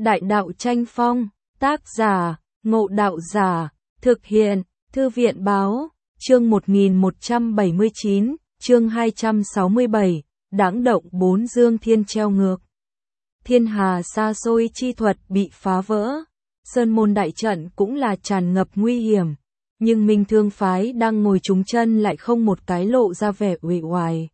Đại đạo tranh phong, tác giả, Ngộ Đạo Giả, thực hiện, Thư viện báo, chương 1179, chương 267, đãng động bốn dương thiên treo ngược. Thiên hà xa xôi chi thuật bị phá vỡ, Sơn môn đại trận cũng là tràn ngập nguy hiểm, nhưng Minh Thương phái đang ngồi trúng chân lại không một cái lộ ra vẻ uể oải.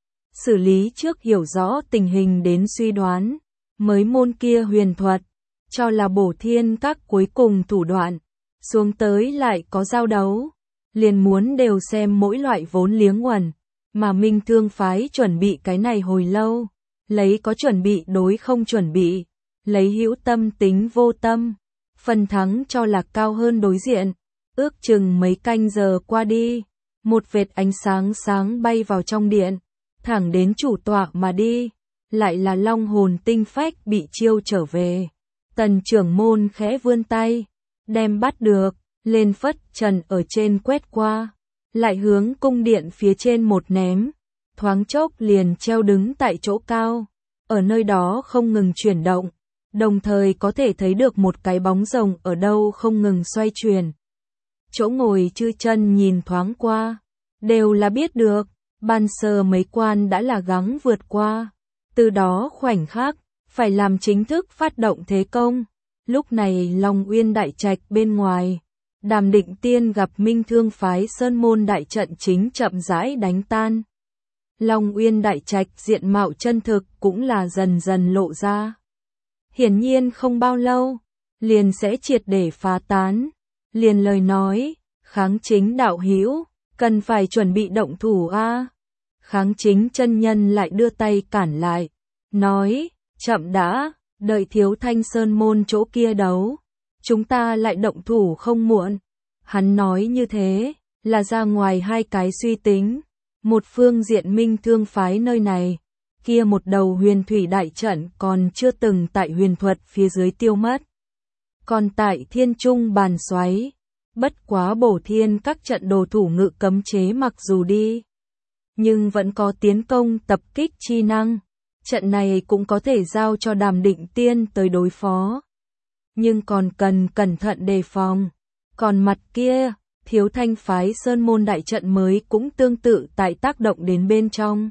Xử lý trước hiểu rõ tình hình đến suy đoán, mới môn kia huyền thuật, cho là bổ thiên các cuối cùng thủ đoạn, xuống tới lại có giao đấu, liền muốn đều xem mỗi loại vốn liếng uẩn, mà Minh Thương phái chuẩn bị cái này hồi lâu, lấy có chuẩn bị đối không chuẩn bị, lấy hữu tâm tính vô tâm, phần thắng cho là cao hơn đối diện. Ước chừng mấy canh giờ qua đi, một vệt ánh sáng sáng bay vào trong điện, thẳng đến chủ tọa mà đi, lại là long hồn tinh phách bị chiêu trở về. Tần trưởng môn khẽ vươn tay, đem bắt được, lên phất trần ở trên quét qua, lại hướng cung điện phía trên một ném, thoáng chốc liền treo đứng tại chỗ cao, ở nơi đó không ngừng chuyển động, đồng thời có thể thấy được một cái bóng rồng ở đâu không ngừng xoay chuyển. Chỗ ngồi chư chân nhìn thoáng qua, đều là biết được, ban sơ mấy quan đã là gắng vượt qua, từ đó khoảnh khắc, phải làm chính thức phát động thế công. Lúc này Long Uyên đại trạch bên ngoài, Đàm Định Tiên gặp Minh Thương phái Sơn môn đại trận chính chậm rãi đánh tan. Long Uyên đại trạch diện mạo chân thực cũng là dần dần lộ ra. Hiển nhiên không bao lâu, liền sẽ triệt để phá tán. Liền lời nói, Kháng Chính đạo hữu, cần phải chuẩn bị động thủ a. Kháng Chính chân nhân lại đưa tay cản lại, nói, chậm đã, đợi Thiếu Thanh Sơn môn chỗ kia đấu, chúng ta lại động thủ không muộn. Hắn nói như thế, là ra ngoài hai cái suy tính, một phương diện Minh Thương phái nơi này, kia một đầu huyền thủy đại trận còn chưa từng tại huyền thuật phía dưới tiêu mất. Còn tại thiên trung bàn xoáy, bất quá bổ thiên các trận đồ thủ ngự cấm chế mặc dù đi, nhưng vẫn có tiến công tập kích chi năng, trận này cũng có thể giao cho Đàm Định Tiên tới đối phó. Nhưng còn cần cẩn thận đề phòng. Còn mặt kia, Thiếu Thanh phái Sơn môn đại trận mới cũng tương tự tại tác động đến bên trong.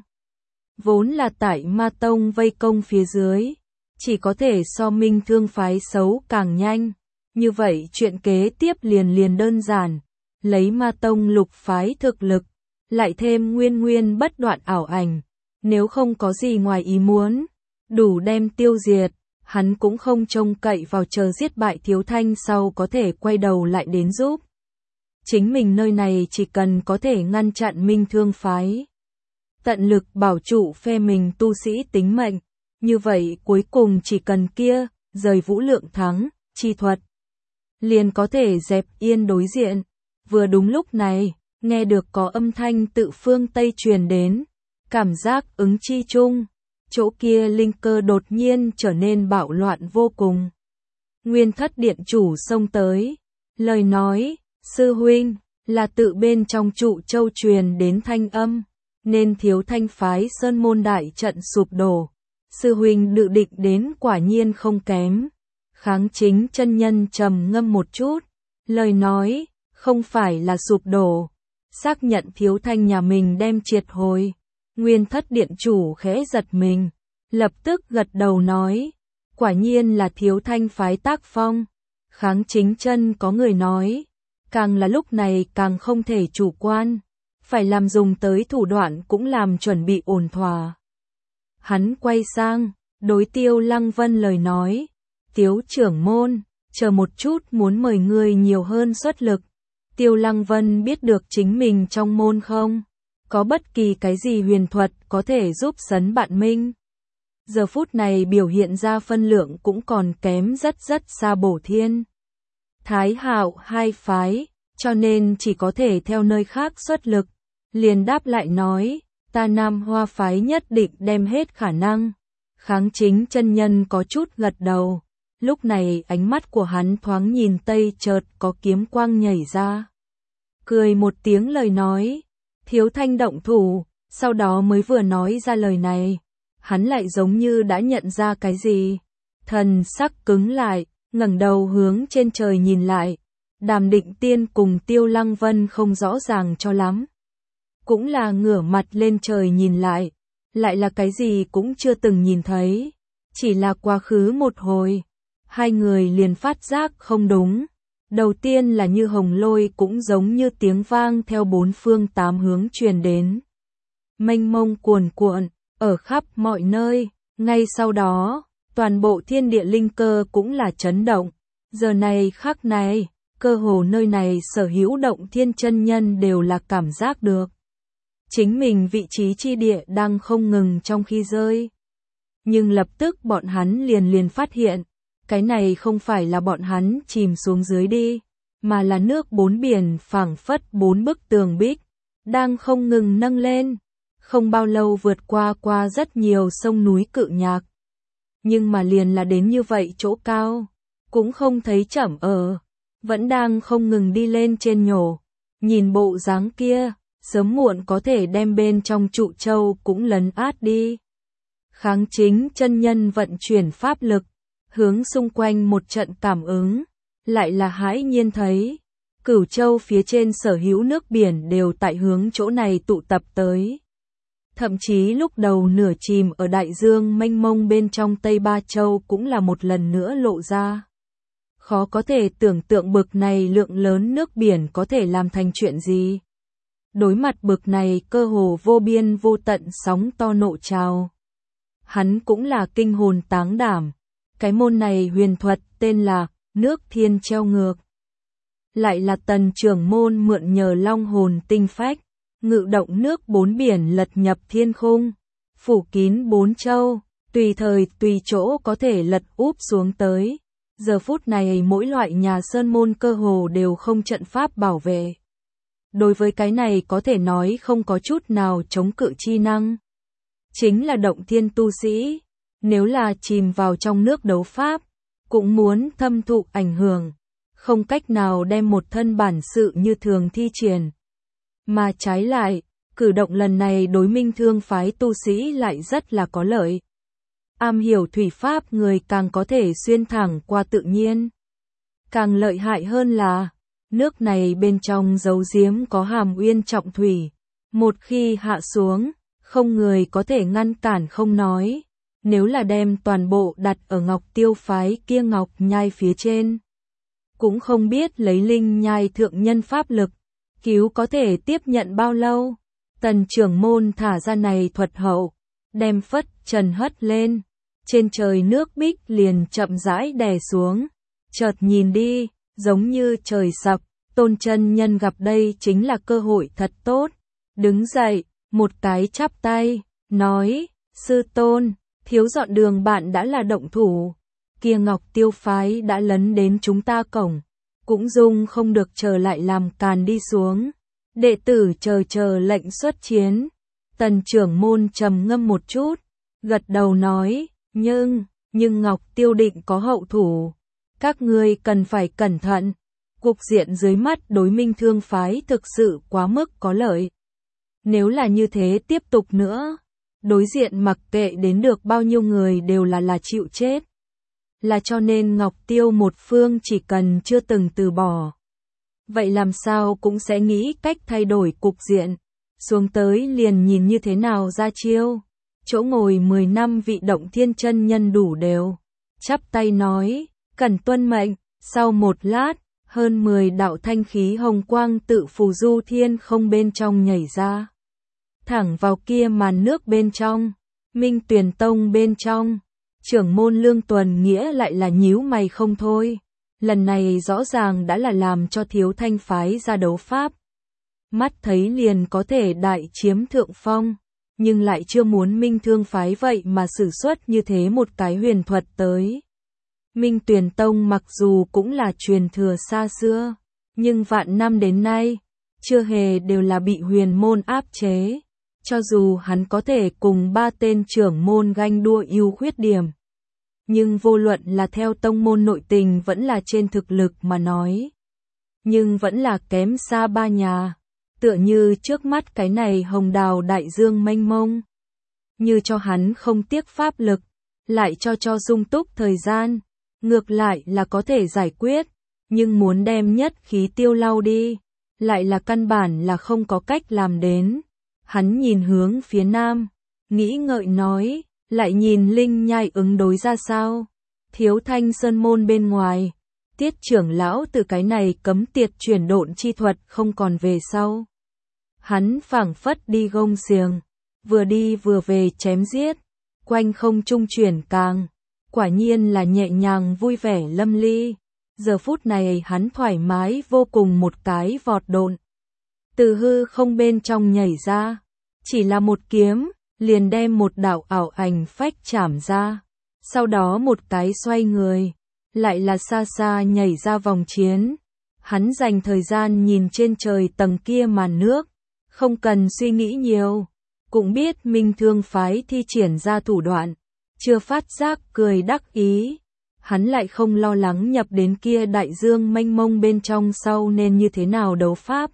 Vốn là tại Ma Tông vây công phía dưới, chỉ có thể so Minh Thương phái xấu càng nhanh. Như vậy chuyện kế tiếp liền đơn giản, lấy Ma Tông lục phái thực lực, lại thêm nguyên bất đoạn ảo ảnh, nếu không có gì ngoài ý muốn, đủ đem tiêu diệt, hắn cũng không trông cậy vào chờ giết bại Thiếu Thanh sau có thể quay đầu lại đến giúp. Chính mình nơi này chỉ cần có thể ngăn chặn Minh Thương phái, tận lực bảo trụ phe mình tu sĩ tính mệnh, như vậy cuối cùng chỉ cần kia, rời vũ lượng thắng, chi thuật, liền có thể dẹp yên đối diện. Vừa đúng lúc này, nghe được có âm thanh tự phương Tây truyền đến, cảm giác ứng chi chung, chỗ kia linh cơ đột nhiên trở nên bạo loạn vô cùng. Nguyên Thất điện chủ xông tới, lời nói, sư huynh, là tự bên trong trụ châu truyền đến thanh âm, nên Thiếu Thanh phái Sơn môn đại trận sụp đổ, sư huynh dự định đến quả nhiên không kém. Kháng Chính chân nhân trầm ngâm một chút, lời nói, không phải là sụp đổ, xác nhận Thiếu Thanh nhà mình đem triệt hồi. Nguyên Thất điện chủ khẽ giật mình, lập tức gật đầu nói, quả nhiên là Thiếu Thanh phái tác phong. Kháng Chính chân có người nói, càng là lúc này càng không thể chủ quan, phải làm dùng tới thủ đoạn cũng làm chuẩn bị ổn thỏa. Hắn quay sang, đối Tiêu Lăng Vân lời nói, Tiếu trưởng môn, chờ một chút muốn mời người nhiều hơn xuất lực. Tiêu Lăng Vân biết được chính mình trong môn không có bất kỳ cái gì huyền thuật có thể giúp sấn bạn Minh. Giờ phút này biểu hiện ra phân lượng cũng còn kém rất xa bổ thiên. Thái Hạo hai phái, cho nên chỉ có thể theo nơi khác xuất lực. Liền đáp lại nói, ta Nam Hoa phái nhất định đem hết khả năng. Kháng Chính chân nhân có chút gật đầu. Lúc này ánh mắt của hắn thoáng nhìn Tây chợt có kiếm quang nhảy ra. Cười một tiếng lời nói, Thiếu Thanh động thủ, sau đó mới vừa nói ra lời này. Hắn lại giống như đã nhận ra cái gì. Thần sắc cứng lại, ngẩng đầu hướng trên trời nhìn lại. Đàm Định Tiên cùng Tiêu Lăng Vân không rõ ràng cho lắm. Cũng là ngửa mặt lên trời nhìn lại là cái gì cũng chưa từng nhìn thấy. Chỉ là quá khứ một hồi, hai người liền phát giác không đúng. Đầu tiên là như hồng lôi cũng giống như tiếng vang theo bốn phương tám hướng truyền đến. Mênh mông cuồn cuộn, ở khắp mọi nơi, ngay sau đó, toàn bộ thiên địa linh cơ cũng là chấn động. Giờ này khắc này, cơ hồ nơi này sở hữu động thiên chân nhân đều là cảm giác được. Chính mình vị trí chi địa đang không ngừng trong khi rơi. Nhưng lập tức bọn hắn liền phát hiện, cái này không phải là bọn hắn chìm xuống dưới đi, mà là nước bốn biển phảng phất bốn bức tường bích, đang không ngừng nâng lên, không bao lâu vượt qua rất nhiều sông núi cự nhạc. Nhưng mà liền là đến như vậy chỗ cao, cũng không thấy chậm vẫn đang không ngừng đi lên trên nhổ, nhìn bộ dáng kia, sớm muộn có thể đem bên trong trụ châu cũng lấn át đi. Kháng Chính chân nhân vận chuyển pháp lực, hướng xung quanh một trận cảm ứng, lại là hãi nhiên thấy, Cửu Châu phía trên sở hữu nước biển đều tại hướng chỗ này tụ tập tới. Thậm chí lúc đầu nửa chìm ở đại dương mênh mông bên trong Tây Ba Châu cũng là một lần nữa lộ ra. Khó có thể tưởng tượng bực này lượng lớn nước biển có thể làm thành chuyện gì. Đối mặt bực này cơ hồ vô biên vô tận sóng to nộ trào. Hắn cũng là kinh hồn táng đảm. Cái môn này huyền thuật tên là nước thiên treo ngược. Lại là Tần trưởng môn mượn nhờ long hồn tinh phách, ngự động nước bốn biển lật nhập thiên khung, phủ kín bốn châu, tùy thời tùy chỗ có thể lật úp xuống tới. Giờ phút này mỗi loại nhà sơn môn cơ hồ đều không trận pháp bảo vệ. Đối với cái này có thể nói không có chút nào chống cự chi năng. Chính là động thiên tu sĩ, nếu là chìm vào trong nước đấu pháp, cũng muốn thâm thụ ảnh hưởng, không cách nào đem một thân bản sự như thường thi triển. Mà trái lại, cử động lần này đối Minh Thương phái tu sĩ lại rất là có lợi. Am hiểu thủy pháp người càng có thể xuyên thẳng qua tự nhiên. Càng lợi hại hơn là, nước này bên trong giấu giếm có hàm uyên trọng thủy. Một khi hạ xuống, không người có thể ngăn cản không nói. Nếu là đem toàn bộ đặt ở Ngọc Tiêu phái kia Ngọc Nhai phía trên. Cũng không biết lấy linh nhai thượng nhân pháp lực, cứu có thể tiếp nhận bao lâu. Tần trưởng môn thả ra này thuật hậu, đem phất trần hất lên. Trên trời nước bích liền chậm rãi đè xuống. Chợt nhìn đi, giống như trời sập. Tôn chân nhân gặp đây chính là cơ hội thật tốt. Đứng dậy, một cái chắp tay, nói, sư tôn, thiếu dọn đường bạn đã là động thủ. Kia Ngọc Tiêu phái đã lấn đến chúng ta cổng. Cũng dung không được chờ lại làm càn đi xuống. Đệ tử chờ lệnh xuất chiến. Tần trưởng môn trầm ngâm một chút, gật đầu nói, nhưng Ngọc Tiêu định có hậu thủ. Các ngươi cần phải cẩn thận. Cục diện dưới mắt đối Minh Thương phái thực sự quá mức có lợi. Nếu là như thế tiếp tục nữa, đối diện mặc kệ đến được bao nhiêu người đều là chịu chết. Là cho nên Ngọc Tiêu một phương chỉ cần chưa từng từ bỏ. Vậy làm sao cũng sẽ nghĩ cách thay đổi cục diện. Xuống tới liền nhìn như thế nào ra chiêu. Chỗ ngồi 10 năm vị động thiên chân nhân đủ đều. Chắp tay nói, cần tuân mệnh. Sau một lát, hơn 10 đạo thanh khí hồng quang tự phù du thiên không bên trong nhảy ra. Thẳng vào kia màn nước bên trong, Minh Tuyền Tông bên trong. Trưởng môn Lương Tuần Nghĩa lại là nhíu mày không thôi. Lần này rõ ràng đã là làm cho Thiếu Thanh phái ra đấu pháp. Mắt thấy liền có thể đại chiếm thượng phong, nhưng lại chưa muốn Minh Thương phái vậy mà sử xuất như thế một cái huyền thuật tới. Minh Tuyền Tông mặc dù cũng là truyền thừa xa xưa, nhưng vạn năm đến nay, chưa hề đều là bị huyền môn áp chế. Cho dù hắn có thể cùng 3 tên trưởng môn ganh đua ưu khuyết điểm. Nhưng vô luận là theo tông môn nội tình vẫn là trên thực lực mà nói. Nhưng vẫn là kém xa 3 nhà. Tựa như trước mắt cái này hồng đào đại dương mênh mông. Như cho hắn không tiếc pháp lực, lại cho sung túc thời gian, ngược lại là có thể giải quyết, nhưng muốn đem nhất khí tiêu lau đi, lại là căn bản là không có cách làm đến. Hắn nhìn hướng phía nam, nghĩ ngợi nói, lại nhìn Linh Nhai ứng đối ra sao. Thiếu Thanh Sơn môn bên ngoài, Tiết trưởng lão từ cái này cấm tiệt chuyển độn chi thuật không còn về sau. Hắn phảng phất đi gông xiềng, vừa đi vừa về chém giết, quanh không trung chuyển càng, quả nhiên là nhẹ nhàng vui vẻ lâm ly. Giờ phút này hắn thoải mái vô cùng, một cái vọt độn từ hư không bên trong nhảy ra, chỉ là một kiếm, liền đem một đạo ảo ảnh phách chảm ra, sau đó một cái xoay người, lại là xa xa nhảy ra vòng chiến. Hắn dành thời gian nhìn trên trời tầng kia màn nước, không cần suy nghĩ nhiều, cũng biết Minh Thương phái thi triển ra thủ đoạn, chưa phát giác cười đắc ý. Hắn lại không lo lắng nhập đến kia đại dương mênh mông bên trong sau nên như thế nào đấu pháp.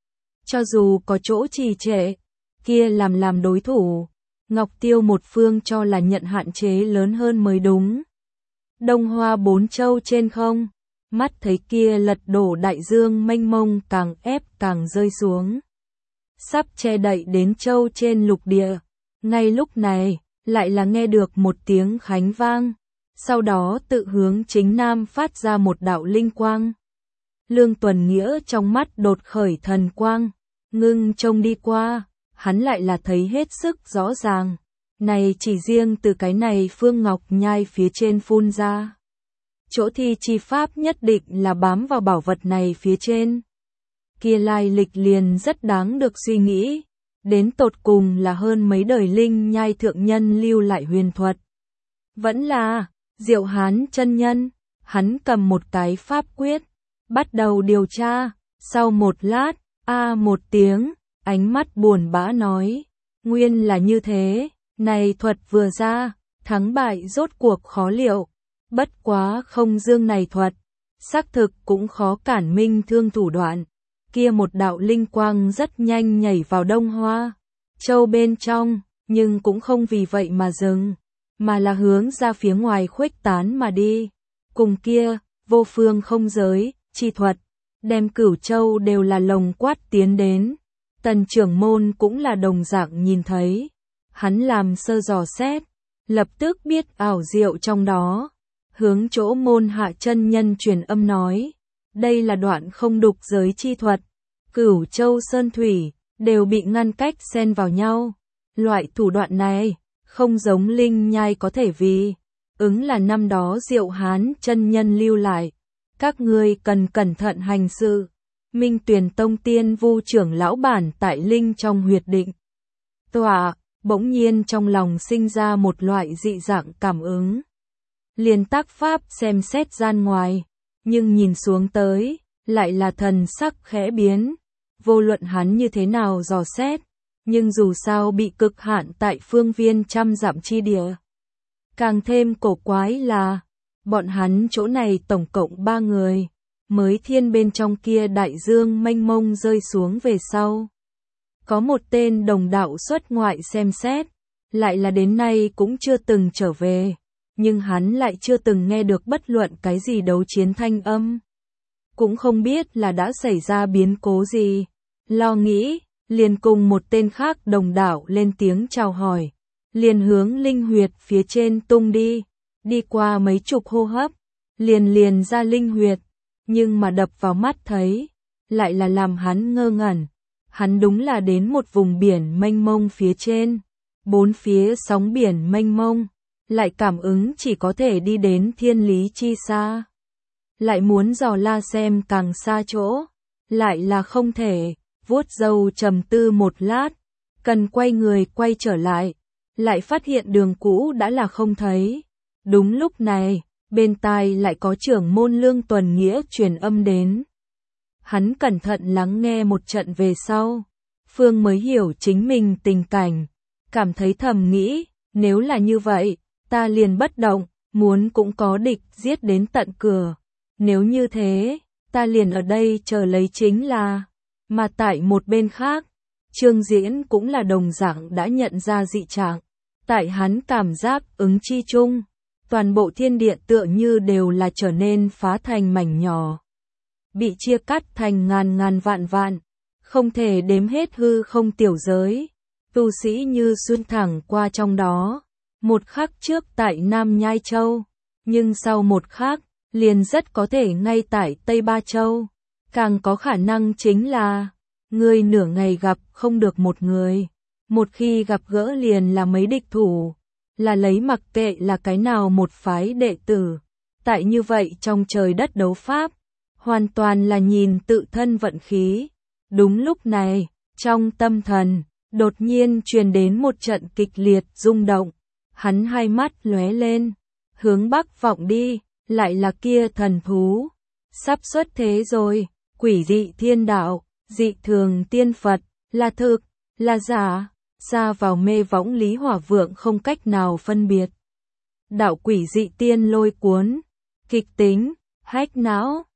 Cho dù có chỗ trì trệ, kia làm đối thủ, Ngọc Tiêu một phương cho là nhận hạn chế lớn hơn mới đúng. Đông Hoa bốn châu trên không, mắt thấy kia lật đổ đại dương mênh mông càng ép càng rơi xuống, sắp che đậy đến châu trên lục địa. Ngay lúc này, lại là nghe được một tiếng khánh vang, sau đó tự hướng chính nam phát ra một đạo linh quang. Lương Tuần Nghĩa trong mắt đột khởi thần quang, ngưng trông đi qua, hắn lại là thấy hết sức rõ ràng. Này chỉ riêng từ cái này Phương Ngọc Nhai phía trên phun ra, chỗ thi chi pháp nhất định là bám vào bảo vật này phía trên. Kia lai lịch liền rất đáng được suy nghĩ, đến tột cùng là hơn mấy đời Linh Nhai thượng nhân lưu lại huyền thuật. Vẫn là Diệu Hán chân nhân. Hắn cầm một cái pháp quyết, bắt đầu điều tra, sau một lát, một tiếng, ánh mắt buồn bã nói, nguyên là như thế, này thuật vừa ra, thắng bại rốt cuộc khó liệu, bất quá không dương này thuật, xác thực cũng khó cản Minh Thương thủ đoạn. Kia một đạo linh quang rất nhanh nhảy vào Đông Hoa châu bên trong, nhưng cũng không vì vậy mà dừng, mà là hướng ra phía ngoài khuếch tán mà đi. Cùng kia, vô phương không giới, chi thuật, đem Cửu Châu đều là lồng quát tiến đến. Tần trưởng môn cũng là đồng dạng nhìn thấy. Hắn làm sơ dò xét, lập tức biết ảo diệu trong đó. Hướng chỗ môn hạ chân nhân truyền âm nói, đây là đoạn không đục giới chi thuật. Cửu Châu sơn thủy, đều bị ngăn cách xen vào nhau. Loại thủ đoạn này, không giống Linh Nhai có thể vì ứng là năm đó Diệu Hán chân nhân lưu lại. Các ngươi cần cẩn thận hành sự. Minh Tuyền Tông Tiên Vu trưởng lão bản tại Linh trong huyệt định tọa, bỗng nhiên trong lòng sinh ra một loại dị dạng cảm ứng. Liền tác pháp xem xét gian ngoài, nhưng nhìn xuống tới, lại là thần sắc khẽ biến. Vô luận hắn như thế nào dò xét, nhưng dù sao bị cực hạn tại phương viên trăm dặm chi địa. Càng thêm cổ quái là, bọn hắn chỗ này tổng cộng 3 người, mới thiên bên trong kia đại dương mênh mông rơi xuống về sau. Có một tên đồng đạo xuất ngoại xem xét, lại là đến nay cũng chưa từng trở về, nhưng hắn lại chưa từng nghe được bất luận cái gì đấu chiến thanh âm. Cũng không biết là đã xảy ra biến cố gì. Lo nghĩ, liền cùng một tên khác đồng đạo lên tiếng chào hỏi, liền hướng linh huyệt phía trên tung đi, đi qua mấy chục hô hấp, liền ra linh huyệt, nhưng mà đập vào mắt thấy, lại là làm hắn ngơ ngẩn. Hắn đúng là đến một vùng biển mênh mông phía trên, bốn phía sóng biển mênh mông, lại cảm ứng chỉ có thể đi đến thiên lý chi xa. Lại muốn dò la xem càng xa chỗ, lại là không thể. Vuốt râu trầm tư một lát, cần quay người quay trở lại phát hiện đường cũ đã là không thấy. Đúng lúc này, bên tai lại có trưởng môn Lương Tuần Nghĩa truyền âm đến. Hắn cẩn thận lắng nghe một trận về sau, Phương mới hiểu chính mình tình cảnh, cảm thấy thầm nghĩ, nếu là như vậy, ta liền bất động, muốn cũng có địch giết đến tận cửa. Nếu như thế, ta liền ở đây chờ lấy chính là. Mà tại một bên khác, Trương Diễn cũng là đồng dạng đã nhận ra dị trạng. Tại hắn cảm giác ứng chi chung, toàn bộ thiên địa tựa như đều là trở nên phá thành mảnh nhỏ, bị chia cắt thành ngàn ngàn vạn vạn, không thể đếm hết hư không tiểu giới. Tu sĩ như xuyên thẳng qua trong đó, một khắc trước tại Nam Nhai Châu, nhưng sau một khắc, liền rất có thể ngay tại Tây Ba Châu, càng có khả năng chính là, người nửa ngày gặp không được một người, một khi gặp gỡ liền là mấy địch thủ, là lấy mặc kệ là cái nào một phái đệ tử, tại như vậy trong trời đất đấu pháp, hoàn toàn là nhìn tự thân vận khí. Đúng lúc này, trong tâm thần, đột nhiên truyền đến một trận kịch liệt rung động, hắn hai mắt lóe lên, hướng bắc vọng đi, lại là kia thần thú, sắp xuất thế rồi, quỷ dị thiên đạo, dị thường tiên Phật, là thực, là giả, ra vào mê võng Lý Hỏa Vượng không cách nào phân biệt. Đạo quỷ dị tiên lôi cuốn, kịch tính, hách não.